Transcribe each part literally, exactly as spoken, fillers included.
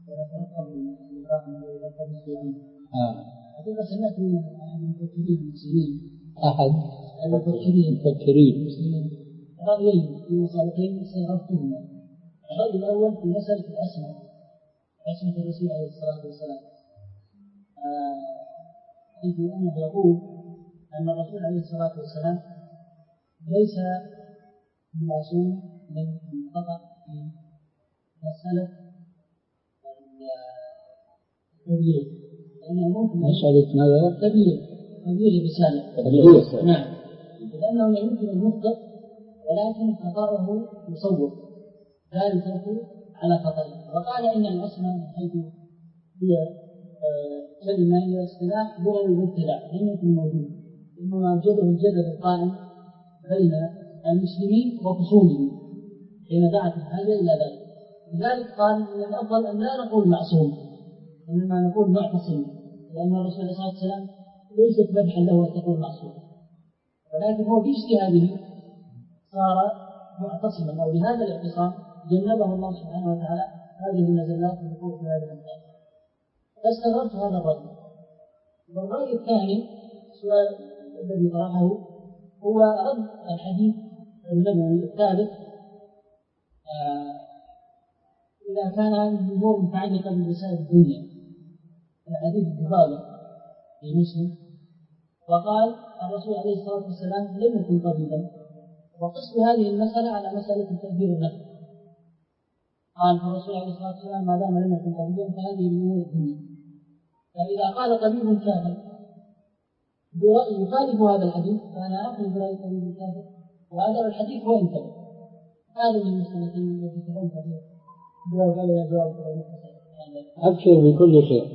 هذا سمعت عن المفكرين المسلمين أحد المفكرين المفكرين المسلمين رأيين في مسألتين سيربطهما. الرأي الأول في مسألة الأسماء، أسماء الرسول عليه الصلاة والسلام، حيث أنه يقول أن الرسول عليه الصلاة والسلام ليس معصوم من الخطأ في مسألة التبليغ، لأنه ممكن مسألة ماذا؟ التبليغ تبليغ الرسالة تبليغ. نعم، لأنه لا يمكن أن يخطئ ولكن خطأه مصور لا يترك على خطأه. وقال إن الأسماء من حيث هي كلمة هي اصطلاح لغوي مبتدع لم يكن موجود، إنما وجده الجدل القائم بين المسلمين وخصومهم حين دعت الحاجة إلى ذلك. لذلك قال إن الأفضل أن لا نقول معصوم إنما نقول معتصم، لأن الرسول صلى الله عليه وسلم ليست مدحا له أن تكون معصوم، ولكن هو باجتهاده صار معتصما، أو بهذا الاعتصام جنبه الله سبحانه وتعالى هذه النزلات والوقوع في هذه الأمثال. فاستغربت هذا الرأي. والرأي الثاني السؤال الذي طرحه هو رد الحديث النبوي الثابت آه إذا كان هذه الأمور متعلقة برسالة الدنيا، الحديث البخاري في مسلم، وقال الرسول عليه الصلاة والسلام لم يكن طبيبا، وقصد هذه المسألة على مسألة تكبير النفس. قال الرسول عليه الصلاة والسلام ما دام لم يكن طبيبا فهذه من أمور الدنيا، فإذا قال طبيب كافر برأي يخالف هذا الحديث فأنا أخذ برأي طبيب كافر وهذا الحديث هو انتبه. هذا من المسألتين التي تكون فيها جواب عليها جواب أبشر بكل شيء.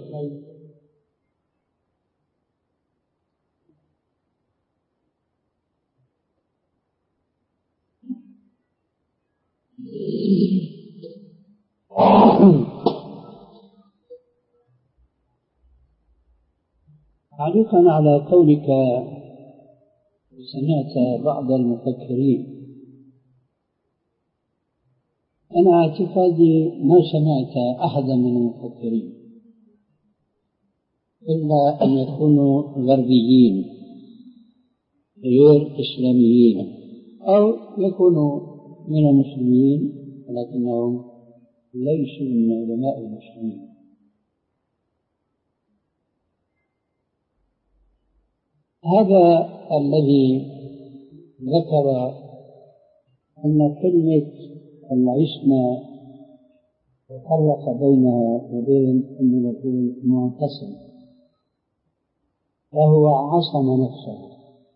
تعليقا على قولك سمعت بعض المفكرين، أنا اعتقادي ما سمعت أحدا من المفكرين إلا أن يكونوا غربيين غير إسلاميين، أو يكونوا من المسلمين ولكنهم ليسوا من علماء المسلمين. هذا الذي ذكر أن كلمة العصمة وفرق بينها وبين أن يكون معتصم، فهو عصم نفسه.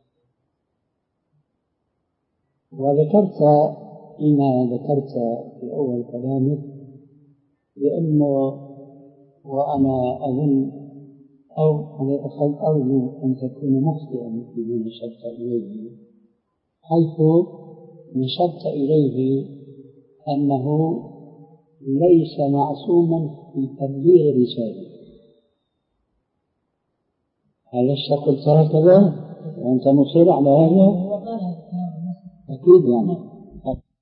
وذكرت فيما ذكرت في أول كلامك لأنه وأنا أظن أو أنا أخذ أرجو أن تكون مخطئا فيما نشرت إليه، حيث نشرت إليه أنه ليس معصوما في تبليغ رسالة. ألست قلت هكذا وأنت مصر على هذا؟ أكيد يعني